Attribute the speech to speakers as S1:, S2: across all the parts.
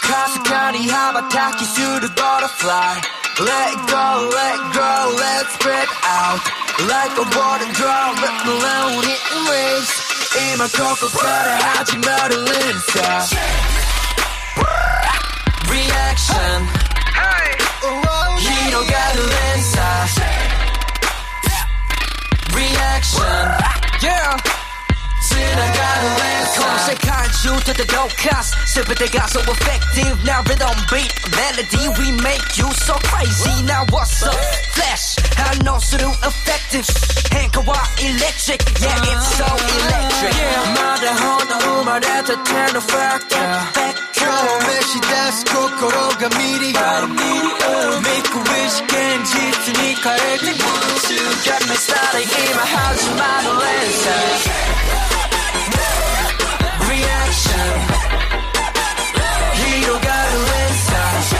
S1: かすかに羽ばたきする butterfly Let go, let go, let's spread out Like a water drop, let the lonely race 今ここから始まる連鎖 Reaction 広がる連鎖 Reaction Yeah つながる連鎖この世界中で届かす全てが so effective Now rhythm beat melody We make you so crazy Now what's up flash 反応する effective 変化は electric Yeah it's so electric Yeah まだほんの生まれたての factor 今日召し出す心がミリオン Make a wish 現実に変えて Want to get me started 今始まる連鎖Reaction 広がる連鎖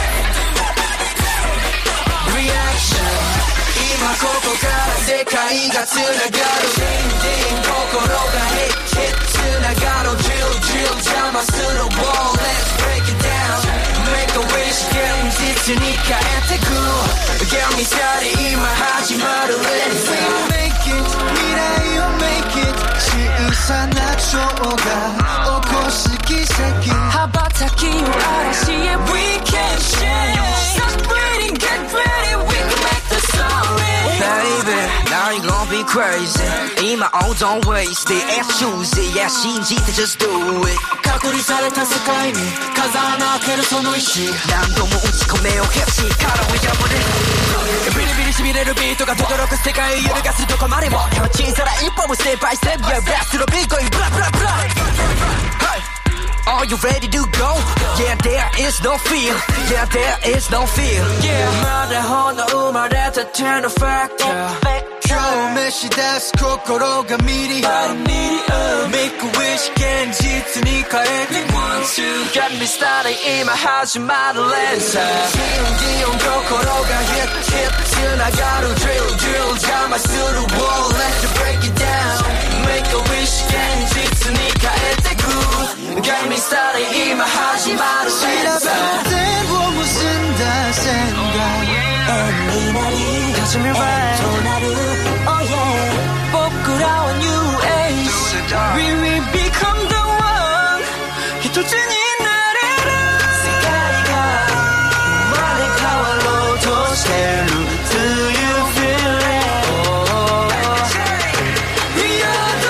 S1: Reaction 今ここから世界がつながる Ding ding 心がヒットヒットつながる Drill drill 邪魔する Wall Let's break it down Make a wish 現実に変えてく Get me started 今始まる連鎖 We make it 未来を make it 小さな蝶が起こす奇跡羽ばたきを嵐へ We can change Stop waiting, get ready We can make the story Baby, now you gon' be crazy 今 oh don't waste it and choose it Yeah, 信じて just do it 隔離された世界に風穴開けるその意志何度も打ち込めよヘプシー殻を破れるビリビリしびれるビートが轟く世界を揺るがすどこまでも小さな一歩もステップバイステップ Yeah, best のビートにブラブラブラ Are you ready to go? Yeah, there is no fear Yeah, there is no fear Yeah, まだほんの生まれたての factor 今日召し出す心がミリオン Make a wish 現実に変えて Want to get me started 今始まる連鎖 Ding ding 心がヒットヒットつながる Drill drill 邪魔する Wall Let's break it down Make a wish 現実に変えてく Get me started 今始まる連鎖全部結んだ線が円になり始めるとなる Oh yeah 僕らは New Age We will become the one 一つになれる世界が生まれ変わろうとしてる Do you feel it? Oh, We are the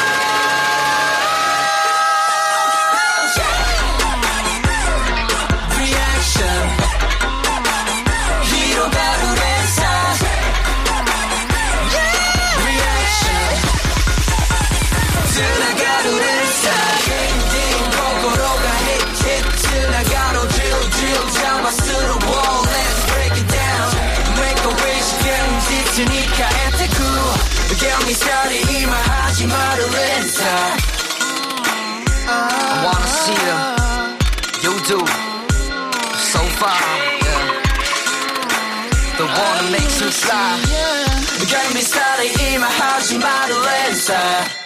S1: one Reaction 広がる連鎖つながる連鎖 Ding ding 心がヒットヒットつながる Drill drill 邪魔する Wall Let's break it down Make a wish 現実に変えてく Get me started 今始まる連鎖 I wanna see them You do So far yeah. The one that makes you fly Get me started 今始まる連鎖